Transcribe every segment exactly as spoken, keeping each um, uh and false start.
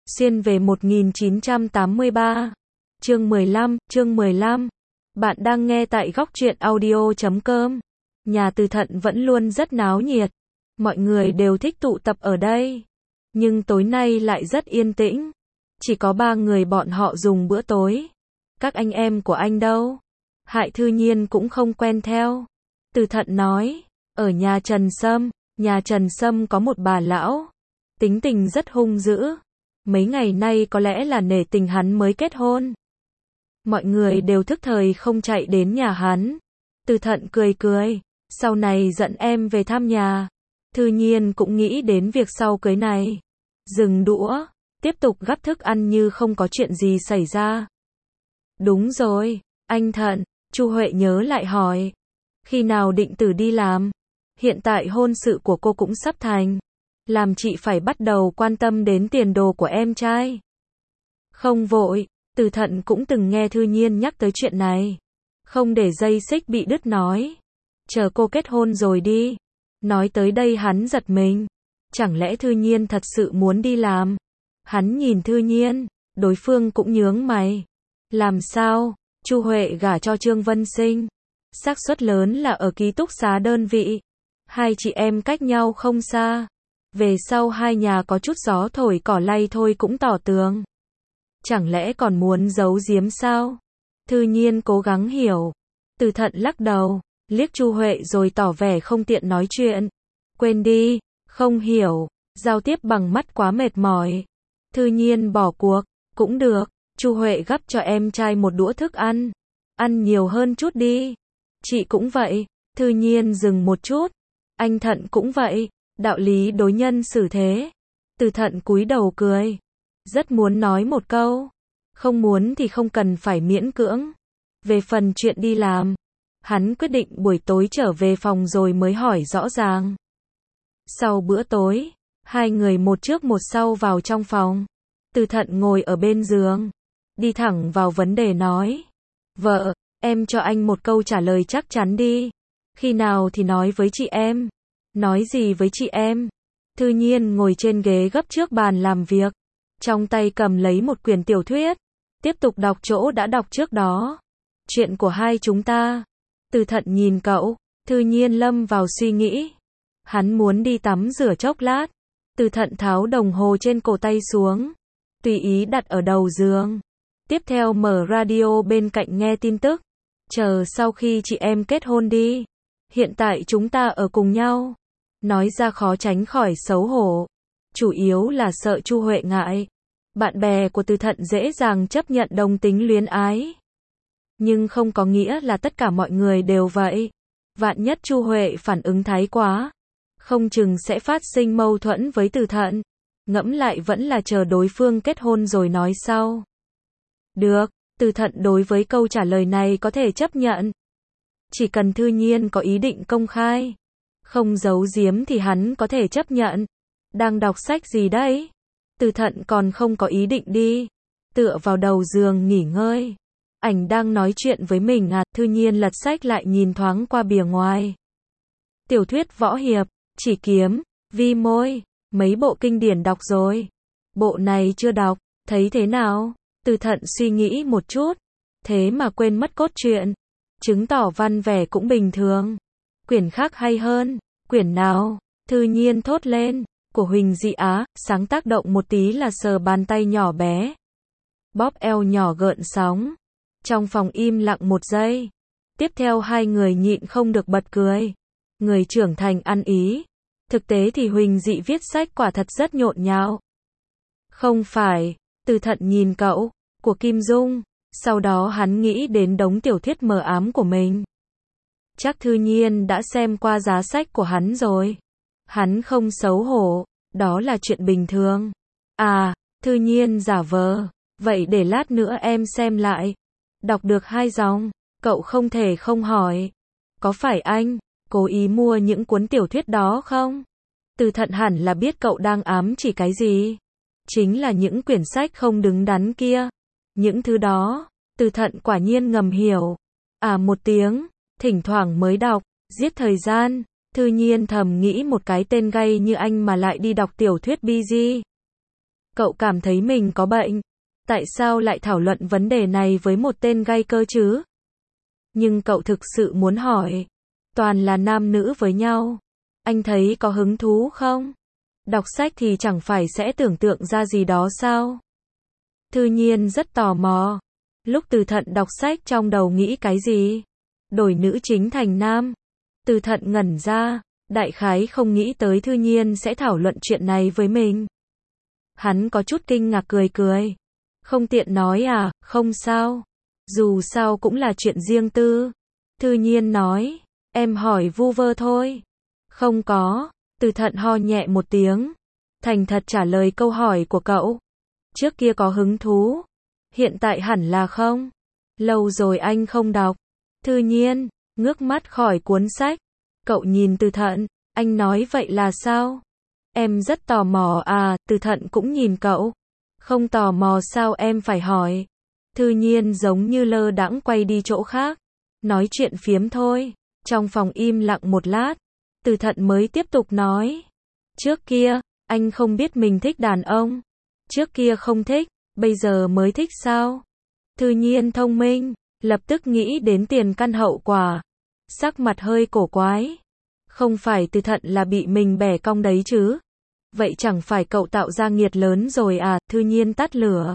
Xuyên về một nghìn chín trăm tám mươi ba. Chương mười lăm, chương mười lăm. Bạn đang nghe tại góc truyện audio chấm com. Nhà Từ Thận vẫn luôn rất náo nhiệt. Mọi người đều thích tụ tập ở đây. Nhưng tối nay lại rất yên tĩnh. Chỉ có ba người bọn họ dùng bữa tối. Các anh em của anh đâu? Hại Thư Nhiên cũng không quen theo. Từ Thận nói, ở nhà Trần Sâm, nhà Trần Sâm có một bà lão. Tính tình rất hung dữ. Mấy ngày nay có lẽ là nể tình hắn mới kết hôn. Mọi người đều thức thời không chạy đến nhà hắn. Từ Thận cười cười, sau này dẫn em về thăm nhà. Thư Nhiên cũng nghĩ đến việc sau cưới này. Dừng đũa, tiếp tục gắp thức ăn như không có chuyện gì xảy ra. Đúng rồi, anh Thận, Chu Huệ nhớ lại hỏi. Khi nào định tử đi làm? Hiện tại hôn sự của cô cũng sắp thành. Làm chị phải bắt đầu quan tâm đến tiền đồ của em trai. Không vội, Từ Thận cũng từng nghe Thư Nhiên nhắc tới chuyện này. Không để dây xích bị đứt nói. Chờ cô kết hôn rồi đi. Nói tới đây hắn giật mình. Chẳng lẽ Thư Nhiên thật sự muốn đi làm? Hắn nhìn Thư Nhiên, đối phương cũng nhướng mày. Làm sao? Chu Huệ gả cho Trương Vân Sinh. Xác suất lớn là ở ký túc xá đơn vị. Hai chị em cách nhau không xa. Về sau hai nhà có chút gió thổi cỏ lay thôi cũng tỏ tường. Chẳng lẽ còn muốn giấu giếm sao? Thư Nhiên cố gắng hiểu. Từ Thận lắc đầu, liếc Chu Huệ rồi tỏ vẻ không tiện nói chuyện. Quên đi, không hiểu, giao tiếp bằng mắt quá mệt mỏi. Thư Nhiên bỏ cuộc, cũng được, Chu Huệ gắp cho em trai một đũa thức ăn. Ăn nhiều hơn chút đi. Chị cũng vậy. Thư Nhiên dừng một chút. Anh Thận cũng vậy. Đạo lý đối nhân xử thế. Từ Thận cúi đầu cười. Rất muốn nói một câu. Không muốn thì không cần phải miễn cưỡng. Về phần chuyện đi làm, hắn quyết định buổi tối trở về phòng rồi mới hỏi rõ ràng. Sau bữa tối, hai người một trước một sau vào trong phòng. Từ Thận ngồi ở bên giường. Đi thẳng vào vấn đề nói. Vợ, em cho anh một câu trả lời chắc chắn đi. Khi nào thì nói với chị em. Nói gì với chị em? Thư Nhiên ngồi trên ghế gấp trước bàn làm việc. Trong tay cầm lấy một quyển tiểu thuyết. Tiếp tục đọc chỗ đã đọc trước đó. Chuyện của hai chúng ta. Từ Thận nhìn cậu. Thư Nhiên lâm vào suy nghĩ. Hắn muốn đi tắm rửa chốc lát. Từ Thận tháo đồng hồ trên cổ tay xuống. Tùy ý đặt ở đầu giường. Tiếp theo mở radio bên cạnh nghe tin tức. Chờ sau khi chị em kết hôn đi. Hiện tại chúng ta ở cùng nhau. Nói ra khó tránh khỏi xấu hổ. Chủ yếu là sợ Chu Huệ ngại. Bạn bè của Từ Thận dễ dàng chấp nhận đồng tính luyến ái. Nhưng không có nghĩa là tất cả mọi người đều vậy. Vạn nhất Chu Huệ phản ứng thái quá. Không chừng sẽ phát sinh mâu thuẫn với Từ Thận. Ngẫm lại vẫn là chờ đối phương kết hôn rồi nói sau. Được, Từ Thận đối với câu trả lời này có thể chấp nhận. Chỉ cần Thư Nhiên có ý định công khai. Không giấu giếm thì hắn có thể chấp nhận. Đang đọc sách gì đấy? Từ Thận còn không có ý định đi. Tựa vào đầu giường nghỉ ngơi. Ảnh đang nói chuyện với mình à? Thư Nhiên lật sách lại nhìn thoáng qua bìa ngoài. Tiểu thuyết võ hiệp, chỉ kiếm, vi môi. Mấy bộ kinh điển đọc rồi. Bộ này chưa đọc, thấy thế nào? Từ Thận suy nghĩ một chút. Thế mà quên mất cốt truyện. Chứng tỏ văn vẻ cũng bình thường. Quyển khác hay hơn. Quyển nào? Thư Nhiên thốt lên. Của Huỳnh Dị Á, sáng tác động một tí là sờ bàn tay nhỏ bé. Bóp eo nhỏ gợn sóng. Trong phòng im lặng một giây. Tiếp theo hai người nhịn không được bật cười. Người trưởng thành ăn ý. Thực tế thì Huỳnh Dị viết sách quả thật rất nhộn nhạo. Không phải. Từ Thận nhìn cậu. Của Kim Dung. Sau đó hắn nghĩ đến đống tiểu thuyết mờ ám của mình. Chắc Thư Nhiên đã xem qua giá sách của hắn rồi. Hắn không xấu hổ, đó là chuyện bình thường. À, Thư Nhiên giả vờ, vậy để lát nữa em xem lại. Đọc được hai dòng, cậu không thể không hỏi. Có phải anh cố ý mua những cuốn tiểu thuyết đó không? Từ Thận hẳn là biết cậu đang ám chỉ cái gì. Chính là những quyển sách không đứng đắn kia. Những thứ đó, Từ Thận quả nhiên ngầm hiểu. À một tiếng, thỉnh thoảng mới đọc, giết thời gian. Thư Nhiên thầm nghĩ một cái tên gay như anh mà lại đi đọc tiểu thuyết bi gi. Cậu cảm thấy mình có bệnh. Tại sao lại thảo luận vấn đề này với một tên gay cơ chứ? Nhưng cậu thực sự muốn hỏi. Toàn là nam nữ với nhau. Anh thấy có hứng thú không? Đọc sách thì chẳng phải sẽ tưởng tượng ra gì đó sao? Thư Nhiên rất tò mò. Lúc Từ Thận đọc sách trong đầu nghĩ cái gì? Đổi nữ chính thành nam. Từ Thận ngẩn ra, đại khái không nghĩ tới Thư Nhiên sẽ thảo luận chuyện này với mình. Hắn có chút kinh ngạc cười cười. Không tiện nói à, không sao. Dù sao cũng là chuyện riêng tư. Thư Nhiên nói, em hỏi vu vơ thôi. Không có. Từ Thận ho nhẹ một tiếng. Thành thật trả lời câu hỏi của cậu. Trước kia có hứng thú. Hiện tại hẳn là không. Lâu rồi anh không đọc. Thư Nhiên ngước mắt khỏi cuốn sách. Cậu nhìn Từ Thận. Anh nói vậy là sao? Em rất tò mò à. Từ Thận cũng nhìn cậu. Không tò mò sao em phải hỏi? Thư Nhiên giống như lơ đãng quay đi chỗ khác. Nói chuyện phiếm thôi. Trong phòng im lặng một lát. Từ Thận mới tiếp tục nói. Trước kia, anh không biết mình thích đàn ông. Trước kia không thích, bây giờ mới thích sao? Thư Nhiên thông minh, lập tức nghĩ đến tiền căn hậu quả. Sắc mặt hơi cổ quái. Không phải Từ Thận là bị mình bẻ cong đấy chứ? Vậy chẳng phải cậu tạo ra nghiệt lớn rồi à? Thư Nhiên tắt lửa.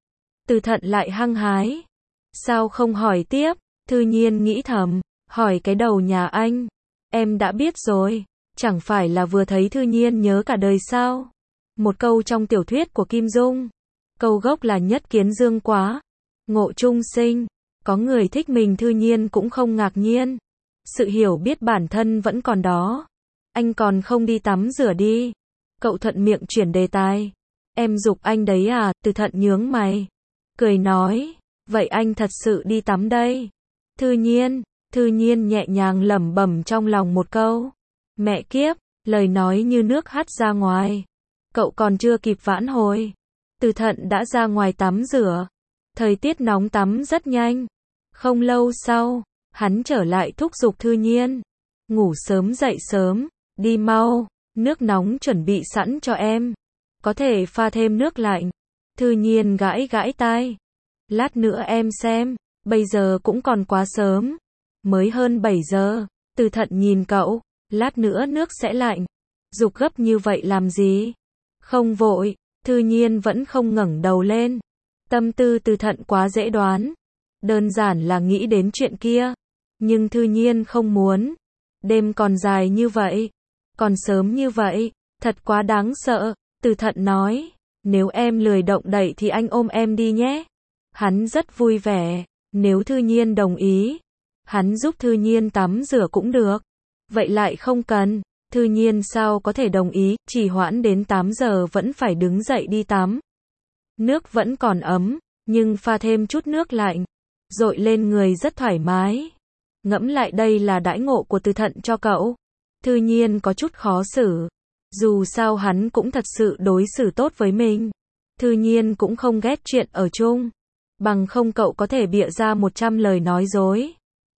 Từ Thận lại hăng hái. Sao không hỏi tiếp? Thư Nhiên nghĩ thầm, hỏi cái đầu nhà anh. Em đã biết rồi, chẳng phải là vừa thấy Thư Nhiên nhớ cả đời sao? Một câu trong tiểu thuyết của Kim Dung. Câu gốc là nhất kiến dương quá. Ngộ chung sinh. Có người thích mình Thư Nhiên cũng không ngạc nhiên. Sự hiểu biết bản thân vẫn còn đó. Anh còn không đi tắm rửa đi. Cậu thuận miệng chuyển đề tài. Em giục anh đấy à? Từ Thận nhướng mày. Cười nói. Vậy anh thật sự đi tắm đây. Thư Nhiên. Thư Nhiên nhẹ nhàng lẩm bẩm trong lòng một câu. Mẹ kiếp, lời nói như nước hắt ra ngoài. Cậu còn chưa kịp vãn hồi. Từ Thận đã ra ngoài tắm rửa. Thời tiết nóng tắm rất nhanh. Không lâu sau, hắn trở lại thúc giục Thư Nhiên. Ngủ sớm dậy sớm, đi mau, nước nóng chuẩn bị sẵn cho em. Có thể pha thêm nước lạnh. Thư Nhiên gãi gãi tai. Lát nữa em xem, bây giờ cũng còn quá sớm. Mới hơn bảy giờ, Từ Thận nhìn cậu, lát nữa nước sẽ lạnh. Giục gấp như vậy làm gì? Không vội, Thư Nhiên vẫn không ngẩng đầu lên. Tâm tư Từ Thận quá dễ đoán. Đơn giản là nghĩ đến chuyện kia. Nhưng Thư Nhiên không muốn. Đêm còn dài như vậy. Còn sớm như vậy. Thật quá đáng sợ. Từ Thận nói. Nếu em lười động đậy thì anh ôm em đi nhé. Hắn rất vui vẻ. Nếu Thư Nhiên đồng ý. Hắn giúp Thư Nhiên tắm rửa cũng được. Vậy lại không cần. Thư Nhiên sao có thể đồng ý, chỉ hoãn đến tám giờ vẫn phải đứng dậy đi tắm. Nước vẫn còn ấm, nhưng pha thêm chút nước lạnh, dội lên người rất thoải mái. Ngẫm lại đây là đãi ngộ của Từ Thận cho cậu. Thư Nhiên có chút khó xử. Dù sao hắn cũng thật sự đối xử tốt với mình. Thư Nhiên cũng không ghét chuyện ở chung. Bằng không cậu có thể bịa ra một trăm lời nói dối.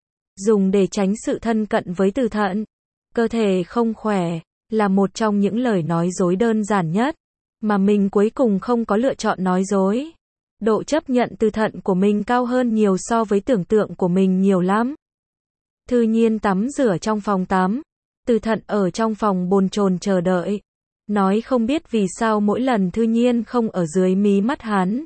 Dùng để tránh sự thân cận với Từ Thận. Cơ thể không khỏe, là một trong những lời nói dối đơn giản nhất. Mà mình cuối cùng không có lựa chọn nói dối. Độ chấp nhận Từ Thận của mình cao hơn nhiều so với tưởng tượng của mình nhiều lắm. Thư Nhiên tắm rửa trong phòng tắm. Từ Thận ở trong phòng bồn chồn chờ đợi. Nói không biết vì sao mỗi lần Thư Nhiên không ở dưới mí mắt hắn.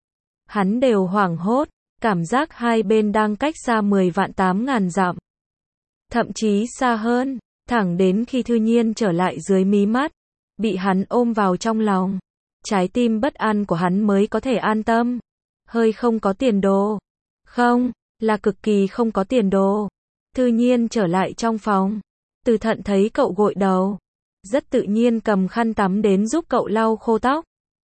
Hắn đều hoảng hốt, cảm giác hai bên đang cách xa mười vạn tám ngàn dặm. Thậm chí xa hơn, thẳng đến khi Thư Nhiên trở lại dưới mí mắt. Bị hắn ôm vào trong lòng. Trái tim bất an của hắn mới có thể an tâm. Hơi không có tiền đồ. Không, là cực kỳ không có tiền đồ. Thư Nhiên trở lại trong phòng. Từ Thận thấy cậu gội đầu. Rất tự nhiên cầm khăn tắm đến giúp cậu lau khô tóc.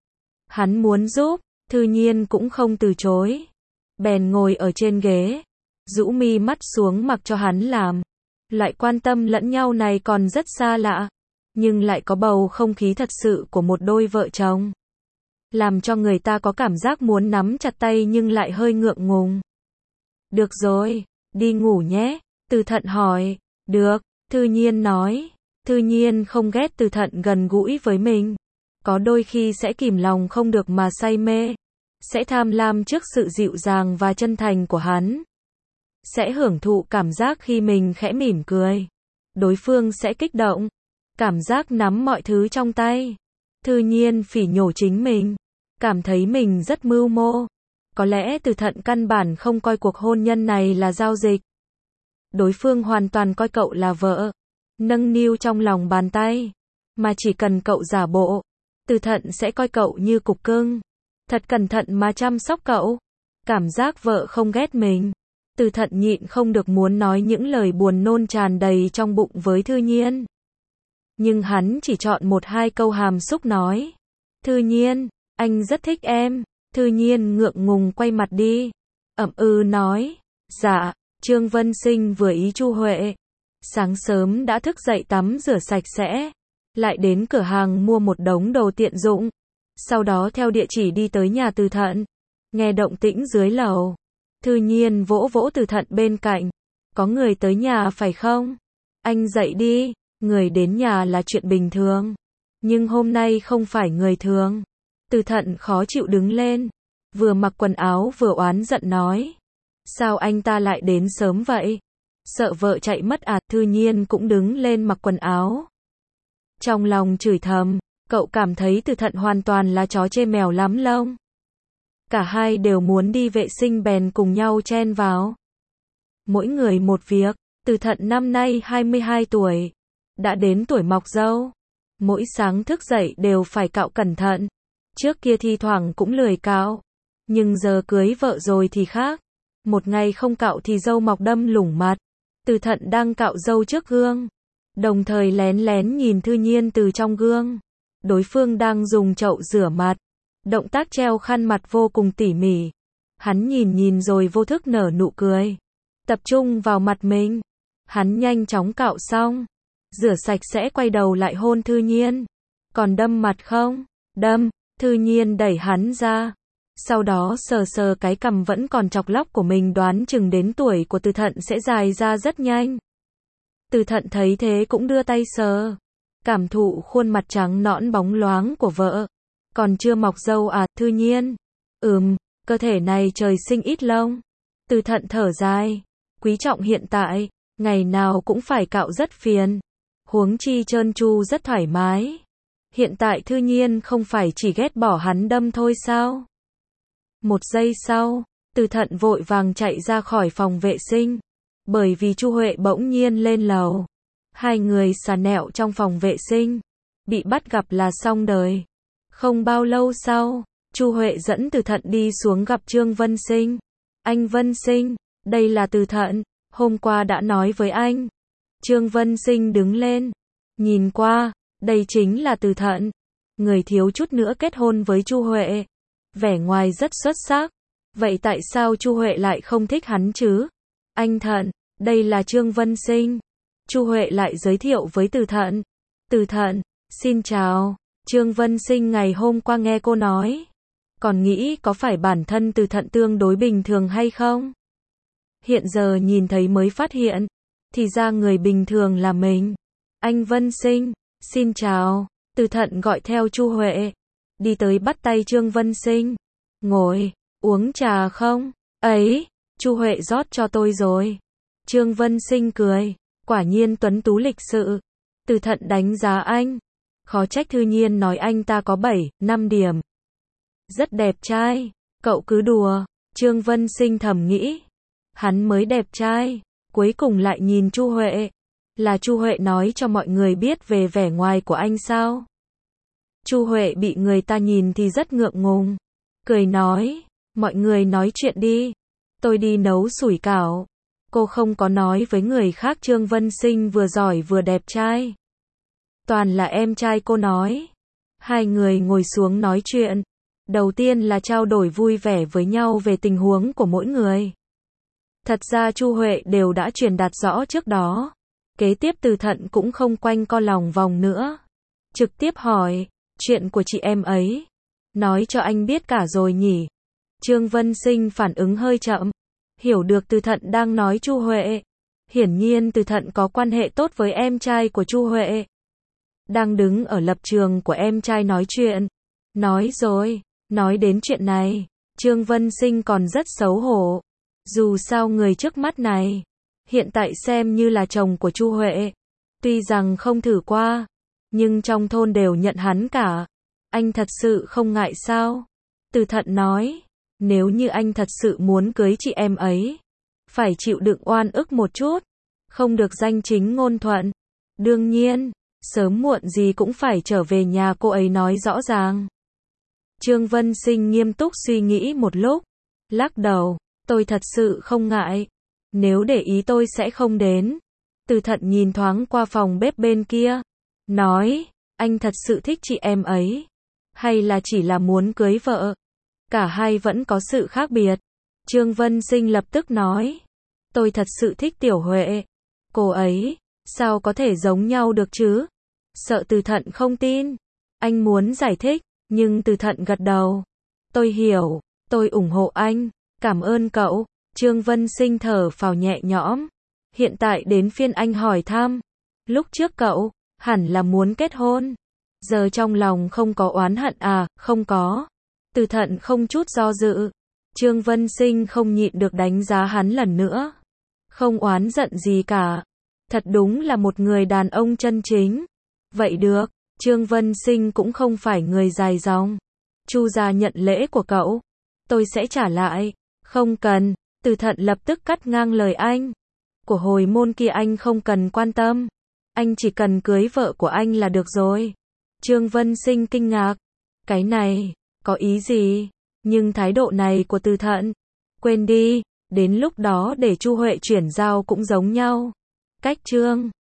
Hắn muốn giúp, Thư Nhiên cũng không từ chối. Bèn ngồi ở trên ghế. Rũ mi mắt xuống mặc cho hắn làm. Loại quan tâm lẫn nhau này còn rất xa lạ. Nhưng lại có bầu không khí thật sự của một đôi vợ chồng. Làm cho người ta có cảm giác muốn nắm chặt tay nhưng lại hơi ngượng ngùng. Được rồi, đi ngủ nhé. Từ Thận hỏi. Được, Thư Nhiên nói. Thư Nhiên không ghét Từ Thận gần gũi với mình. có đôi khi sẽ kìm lòng không được mà say mê, sẽ tham lam trước sự dịu dàng và chân thành của hắn, sẽ hưởng thụ cảm giác khi mình khẽ mỉm cười, đối phương sẽ kích động, cảm giác nắm mọi thứ trong tay. Thư Nhiên phỉ nhổ chính mình, cảm thấy mình rất mưu mô. Có lẽ Từ Thận căn bản không coi cuộc hôn nhân này là giao dịch. Đối phương hoàn toàn coi cậu là vợ, nâng niu trong lòng bàn tay, mà chỉ cần cậu giả bộ, Từ Thận sẽ coi cậu như cục cưng, thật cẩn thận mà chăm sóc cậu. Cảm giác vợ không ghét mình, Từ Thận nhịn không được muốn nói những lời buồn nôn tràn đầy trong bụng với Thư Nhiên. Nhưng hắn chỉ chọn một hai câu hàm xúc nói. Thư Nhiên, anh rất thích em. Thư Nhiên ngượng ngùng quay mặt đi. Ậm ừ nói. Dạ, Trương Vân Sinh vừa ý Chu Huệ. Sáng sớm đã thức dậy tắm rửa sạch sẽ. Lại đến cửa hàng mua một đống đồ tiện dụng. Sau đó theo địa chỉ đi tới nhà Từ Thận. Nghe động tĩnh dưới lầu. Thư Nhiên vỗ vỗ Từ Thận bên cạnh. Có người tới nhà phải không? Anh dậy đi. Người đến nhà là chuyện bình thường. Nhưng hôm nay không phải người thường. Từ Thận khó chịu đứng lên. Vừa mặc quần áo vừa oán giận nói. Sao anh ta lại đến sớm vậy? Sợ vợ chạy mất à? Thư Nhiên cũng đứng lên mặc quần áo. Trong lòng chửi thầm. Cậu cảm thấy Từ Thận hoàn toàn là chó chê mèo lắm lông. Cả hai đều muốn đi vệ sinh bèn cùng nhau chen vào. Mỗi người một việc. Từ Thận năm nay hai mươi hai tuổi. Đã đến tuổi mọc râu. Mỗi sáng thức dậy đều phải cạo cẩn thận. Trước kia thi thoảng cũng lười cạo. Nhưng giờ cưới vợ rồi thì khác. Một ngày không cạo thì râu mọc đâm lủng mặt. Từ Thận đang cạo râu trước gương. Đồng thời lén lén nhìn Thư Nhiên từ trong gương. Đối phương đang dùng chậu rửa mặt. Động tác treo khăn mặt vô cùng tỉ mỉ. Hắn nhìn nhìn rồi vô thức nở nụ cười. Tập trung vào mặt mình. Hắn nhanh chóng cạo xong. Rửa sạch sẽ quay đầu lại hôn Thư Nhiên. Còn đâm mặt không? Đâm. Thư Nhiên đẩy hắn ra. Sau đó sờ sờ cái cằm vẫn còn chọc lóc của mình, đoán chừng đến tuổi của Từ Thận sẽ dài ra rất nhanh. Từ Thận thấy thế cũng đưa tay sờ. Cảm thụ khuôn mặt trắng nõn bóng loáng của vợ. Còn chưa mọc râu à? Thư Nhiên. Ừm, cơ thể này trời sinh ít lông. Từ Thận thở dài. Quý trọng hiện tại, ngày nào cũng phải cạo rất phiền. Huống chi trơn tru rất thoải mái. Hiện tại Thư Nhiên không phải chỉ ghét bỏ hắn đâm thôi sao? Một giây sau, Từ Thận vội vàng chạy ra khỏi phòng vệ sinh. Bởi vì Chu Huệ bỗng nhiên lên lầu. Hai người xà nẹo trong phòng vệ sinh. Bị bắt gặp là xong đời. Không bao lâu sau, Chu Huệ dẫn Từ Thận đi xuống gặp Trương Vân Sinh. Anh Vân Sinh, đây là Từ Thận, hôm qua đã nói với anh. Trương Vân Sinh đứng lên, nhìn qua, đây chính là Từ Thận, người thiếu chút nữa kết hôn với Chu Huệ. Vẻ ngoài rất xuất sắc. Vậy tại sao Chu Huệ lại không thích hắn chứ? Anh Thận, đây là Trương Vân Sinh. Chu Huệ lại giới thiệu với Từ Thận. Từ Thận, xin chào. Trương Vân Sinh ngày hôm qua nghe cô nói. Còn nghĩ có phải bản thân Từ Thận tương đối bình thường hay không? Hiện giờ nhìn thấy mới phát hiện. Thì ra người bình thường là mình. Anh Vân Sinh, xin chào. Từ Thận gọi theo Chu Huệ. Đi tới bắt tay Trương Vân Sinh. Ngồi, uống trà không? Ấy, Chu Huệ rót cho tôi rồi. Trương Vân Sinh cười. Quả nhiên tuấn tú lịch sự. Từ Thận đánh giá anh. Khó trách Thư Nhiên nói anh ta có bảy, năm điểm. Rất đẹp trai. Cậu cứ đùa. Trương Vân Sinh thầm nghĩ. Hắn mới đẹp trai. Cuối cùng lại nhìn Chu Huệ. Là Chu Huệ nói cho mọi người biết về vẻ ngoài của anh sao? Chu Huệ bị người ta nhìn thì rất ngượng ngùng. Cười nói. Mọi người nói chuyện đi. Tôi đi nấu sủi cảo. Cô không có nói với người khác Trương Vân Sinh vừa giỏi vừa đẹp trai. Toàn là em trai cô nói. Hai người ngồi xuống nói chuyện. Đầu tiên là trao đổi vui vẻ với nhau về tình huống của mỗi người. Thật ra Chu Huệ đều đã truyền đạt rõ trước đó. Kế tiếp Từ Thận cũng không quanh co lòng vòng nữa. Trực tiếp hỏi, chuyện của chị em ấy. Nói cho anh biết cả rồi nhỉ. Trương Vân Sinh phản ứng hơi chậm. Hiểu được Từ Thận đang nói Chu Huệ. Hiển nhiên Từ Thận có quan hệ tốt với em trai của Chu Huệ. đang đứng ở lập trường của em trai nói chuyện. Nói rồi, nói đến chuyện này, Trương Vân Sinh còn rất xấu hổ. Dù sao người trước mắt này, hiện tại xem như là chồng của Chu Huệ. Tuy rằng không thử qua, nhưng trong thôn đều nhận hắn cả. Anh thật sự không ngại sao? Từ Thận nói, nếu như anh thật sự muốn cưới chị em ấy, phải chịu đựng oan ức một chút, không được danh chính ngôn thuận. Đương nhiên, sớm muộn gì cũng phải trở về nhà cô ấy nói rõ ràng. Trương Vân Sinh nghiêm túc suy nghĩ một lúc, lắc đầu, tôi thật sự không ngại. Nếu để ý tôi sẽ không đến. Từ Thận nhìn thoáng qua phòng bếp bên kia, nói, anh thật sự thích chị em ấy, hay là chỉ là muốn cưới vợ? Cả hai vẫn có sự khác biệt. Trương Vân Sinh lập tức nói, tôi thật sự thích Tiểu Huệ. Cô ấy, sao có thể giống nhau được chứ? Sợ Từ Thận không tin. Anh muốn giải thích, nhưng Từ Thận gật đầu. Tôi hiểu, tôi ủng hộ anh, cảm ơn cậu. Trương Vân Sinh thở phào nhẹ nhõm. Hiện tại đến phiên anh hỏi thăm. Lúc trước cậu, hẳn là muốn kết hôn. Giờ trong lòng không có oán hận à? Không có. Từ Thận không chút do dự. Trương Vân Sinh không nhịn được đánh giá hắn lần nữa. Không oán giận gì cả. Thật đúng là một người đàn ông chân chính. Vậy được, Trương Vân Sinh cũng không phải người dài dòng. Chu gia nhận lễ của cậu, tôi sẽ trả lại. Không cần. Từ Thận lập tức cắt ngang lời anh. Của hồi môn kia anh không cần quan tâm. Anh chỉ cần cưới vợ của anh là được rồi. Trương Vân Sinh kinh ngạc. Cái này, có ý gì? Nhưng thái độ này của Từ Thận, quên đi, đến lúc đó để Chu Huệ chuyển giao cũng giống nhau. Cách Trương